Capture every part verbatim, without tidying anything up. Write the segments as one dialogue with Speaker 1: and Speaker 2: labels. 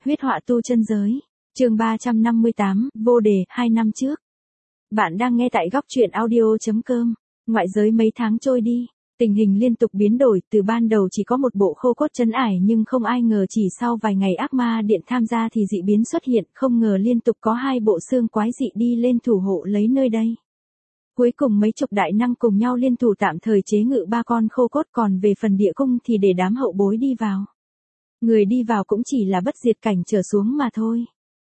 Speaker 1: huyết họa tu chân giới. Chương ba trăm năm mươi tám, vô đề, hai năm trước. Bạn đang nghe tại góc truyện audio.com. Ngoại giới mấy tháng trôi đi, tình hình liên tục biến đổi, từ ban đầu chỉ có một bộ khô cốt trấn ải nhưng không ai ngờ chỉ sau vài ngày ác ma điện tham gia thì dị biến xuất hiện, không ngờ liên tục có hai bộ xương quái dị đi lên thủ hộ lấy nơi đây. Cuối cùng mấy chục đại năng cùng nhau liên thủ tạm thời chế ngự ba con khô cốt, còn về phần địa cung thì để đám hậu bối đi vào. Người đi vào cũng chỉ là bất diệt cảnh trở xuống mà thôi.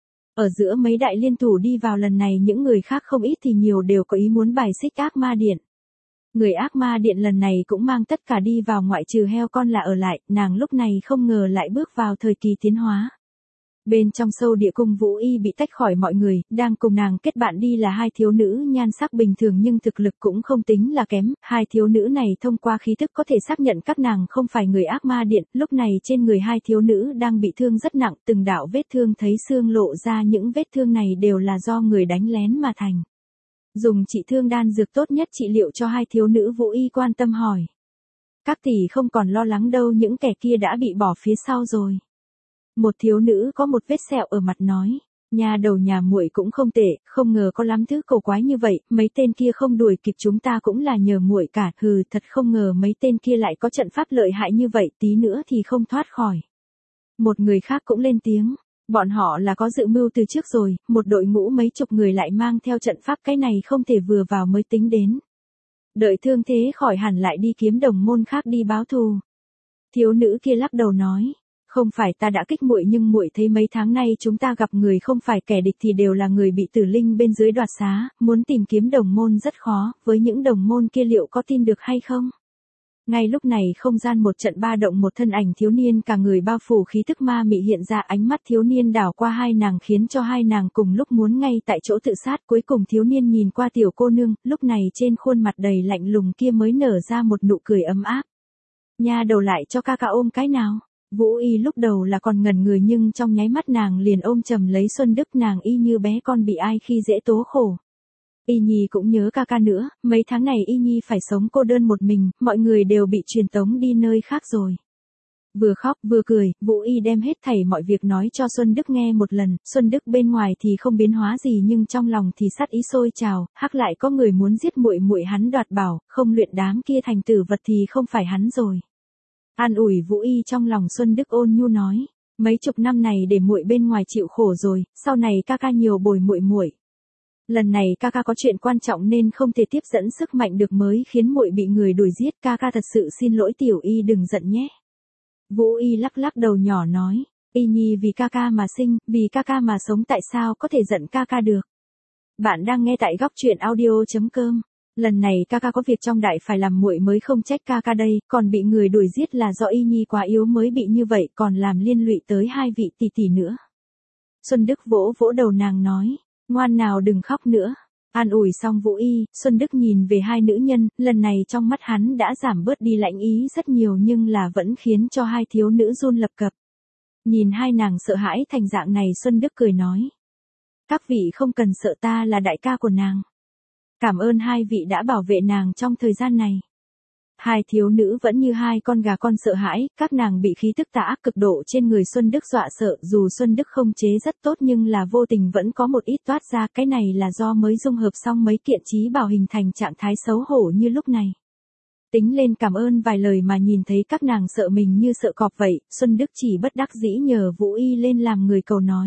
Speaker 1: Ở giữa mấy đại liên thủ đi vào lần này, những người khác không ít thì nhiều đều có ý muốn bài xích ác ma điện. Người ác ma điện lần này cũng mang tất cả đi vào, ngoại trừ heo con là ở lại, nàng lúc này không ngờ lại bước vào thời kỳ tiến hóa. Bên trong sâu địa cung, Vũ Y bị tách khỏi mọi người, đang cùng nàng kết bạn đi là hai thiếu nữ nhan sắc bình thường nhưng thực lực cũng không tính là kém. Hai thiếu nữ này thông qua khí tức có thể xác nhận các nàng không phải người ác ma điện. Lúc này trên người hai thiếu nữ đang bị thương rất nặng, từng đạo vết thương thấy xương lộ ra, những vết thương này đều là do người đánh lén mà thành. Dùng trị thương đan dược tốt nhất trị liệu cho hai thiếu nữ. Vũ Y quan tâm hỏi: các tỷ không còn lo lắng đâu, những kẻ kia đã bị bỏ phía sau rồi. Một thiếu nữ có một vết sẹo ở mặt nói: nhà đầu nhà muội cũng không tệ, không ngờ có lắm thứ cổ quái như vậy, mấy tên kia không đuổi kịp chúng ta cũng là nhờ muội cả, hừ, thật không ngờ mấy tên kia lại có trận pháp lợi hại như vậy, tí nữa thì không thoát khỏi. Một người khác cũng lên tiếng: bọn họ là có dự mưu từ trước rồi, một đội ngũ mấy chục người lại mang theo trận pháp, cái này không thể vừa vào mới tính đến. Đợi thương thế khỏi hẳn lại đi kiếm đồng môn khác đi báo thù. Thiếu nữ kia lắc đầu nói: không phải ta đã kích muội, nhưng muội thấy mấy tháng nay chúng ta gặp người không phải kẻ địch thì đều là người bị tử linh bên dưới đoạt xá, muốn tìm kiếm đồng môn rất khó, với những đồng môn kia liệu có tin được hay không? Ngay lúc này không gian một trận ba động, một thân ảnh thiếu niên cả người bao phủ khí tức ma mị hiện ra, ánh mắt thiếu niên đảo qua hai nàng khiến cho hai nàng cùng lúc muốn ngay tại chỗ tự sát. Cuối cùng thiếu niên nhìn qua tiểu cô nương, lúc này trên khuôn mặt đầy lạnh lùng kia mới nở ra một nụ cười ấm áp. Nha đầu lại cho ca ca ôm cái nào. Vũ Y lúc đầu là còn ngẩn người nhưng trong nháy mắt nàng liền ôm chầm lấy Xuân Đức, nàng y như bé con bị ai khi dễ tố khổ. Y Nhi cũng nhớ ca ca nữa, mấy tháng này Y Nhi phải sống cô đơn một mình, mọi người đều bị truyền tống đi nơi khác rồi. Vừa khóc vừa cười, Vũ Y đem hết thảy mọi việc nói cho Xuân Đức nghe một lần. Xuân Đức bên ngoài thì không biến hóa gì nhưng trong lòng thì sát ý sôi trào, hắc lại có người muốn giết muội muội hắn, đoạt bảo, không luyện đám kia thành tử vật thì không phải hắn rồi. An ủi Vũ Y trong lòng, Xuân Đức ôn nhu nói: mấy chục năm này để muội bên ngoài chịu khổ rồi, sau này ca ca nhiều bồi muội muội. Lần này ca ca có chuyện quan trọng nên không thể tiếp dẫn sức mạnh được mới khiến muội bị người đuổi giết, ca ca thật sự xin lỗi, tiểu Y đừng giận nhé. Vũ Y lắc lắc đầu nhỏ nói: Y Nhi vì ca ca mà sinh, vì ca ca mà sống, tại sao có thể giận ca ca được. Bạn đang nghe tại góc truyện audio.com. Lần này ca ca có việc trong đại phải làm, muội mới không trách ca ca đây, còn bị người đuổi giết là do Y Nhi quá yếu mới bị như vậy, còn làm liên lụy tới hai vị tỷ tỷ nữa. Xuân Đức vỗ vỗ đầu nàng nói: ngoan nào đừng khóc nữa. An ủi xong Vũ Y, Xuân Đức nhìn về hai nữ nhân, lần này trong mắt hắn đã giảm bớt đi lãnh ý rất nhiều nhưng là vẫn khiến cho hai thiếu nữ run lập cập. Nhìn hai nàng sợ hãi thành dạng này, Xuân Đức cười nói: các vị không cần sợ, ta là đại ca của nàng. Cảm ơn hai vị đã bảo vệ nàng trong thời gian này. Hai thiếu nữ vẫn như hai con gà con sợ hãi, các nàng bị khí tức tà ác cực độ trên người Xuân Đức dọa sợ, dù Xuân Đức không chế rất tốt nhưng là vô tình vẫn có một ít toát ra, cái này là do mới dung hợp xong mấy kiện trí bảo hình thành trạng thái xấu hổ như lúc này. Tính lên cảm ơn vài lời mà nhìn thấy các nàng sợ mình như sợ cọp vậy, Xuân Đức chỉ bất đắc dĩ nhờ Vũ Y lên làm người cầu nói.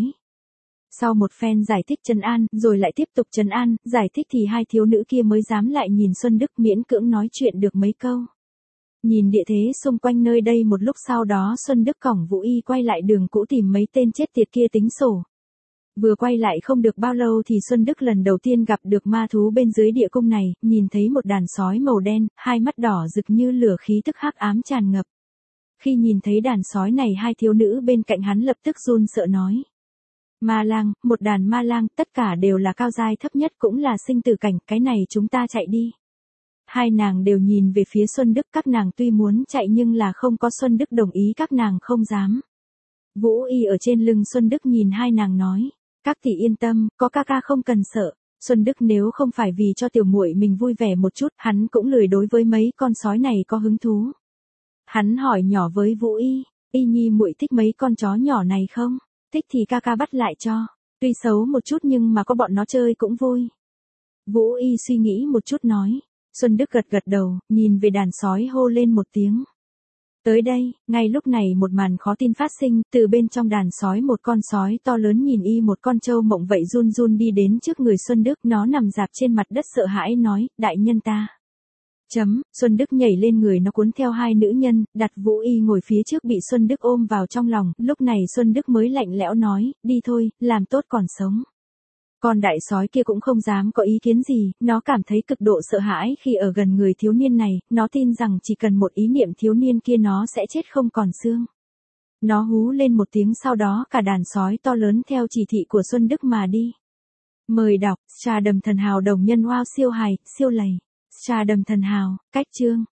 Speaker 1: Sau một phen giải thích trấn an, rồi lại tiếp tục trấn an, giải thích thì hai thiếu nữ kia mới dám lại nhìn Xuân Đức, miễn cưỡng nói chuyện được mấy câu. Nhìn địa thế xung quanh nơi đây một lúc sau đó, Xuân Đức cõng Vũ Y quay lại đường cũ tìm mấy tên chết tiệt kia tính sổ. Vừa quay lại không được bao lâu thì Xuân Đức lần đầu tiên gặp được ma thú bên dưới địa cung này, nhìn thấy một đàn sói màu đen, hai mắt đỏ rực như lửa, khí tức hắc ám tràn ngập. Khi nhìn thấy đàn sói này, hai thiếu nữ bên cạnh hắn lập tức run sợ nói: ma lang, một đàn ma lang, tất cả đều là cao giai thấp nhất cũng là sinh tử cảnh, cái này chúng ta chạy đi. Hai nàng đều nhìn về phía Xuân Đức, các nàng tuy muốn chạy nhưng là không có Xuân Đức đồng ý các nàng không dám. Vũ Y ở trên lưng Xuân Đức nhìn hai nàng nói: các tỷ yên tâm, có ca ca không cần sợ. Xuân Đức nếu không phải vì cho tiểu muội mình vui vẻ một chút, hắn cũng lười đối với mấy con sói này có hứng thú. Hắn hỏi nhỏ với Vũ Y: Y Nhi muội thích mấy con chó nhỏ này không? thích thì ca ca bắt lại cho. Tuy xấu một chút nhưng mà có bọn nó chơi cũng vui. Vũ Y suy nghĩ một chút nói. Xuân Đức gật gật đầu, nhìn về đàn sói hô lên một tiếng. Tới đây, ngay lúc này một màn khó tin phát sinh, từ bên trong đàn sói một con sói to lớn nhìn y một con trâu mộng vậy run run đi đến trước người Xuân Đức, nó nằm rạp trên mặt đất sợ hãi nói, đại nhân ta. Chấm, Xuân Đức nhảy lên người nó cuốn theo hai nữ nhân, đặt Vũ Y ngồi phía trước bị Xuân Đức ôm vào trong lòng, lúc này Xuân Đức mới lạnh lẽo nói, đi thôi, làm tốt còn sống. Con đại sói kia cũng không dám có ý kiến gì, nó cảm thấy cực độ sợ hãi khi ở gần người thiếu niên này, nó tin rằng chỉ cần một ý niệm thiếu niên kia nó sẽ chết không còn xương. Nó hú lên một tiếng sau đó cả đàn sói to lớn theo chỉ thị của Xuân Đức mà đi. Mời đọc, trà đầm thần hào đồng nhân wow siêu hài, siêu lầy. Trà đầm thần hào, cách chương.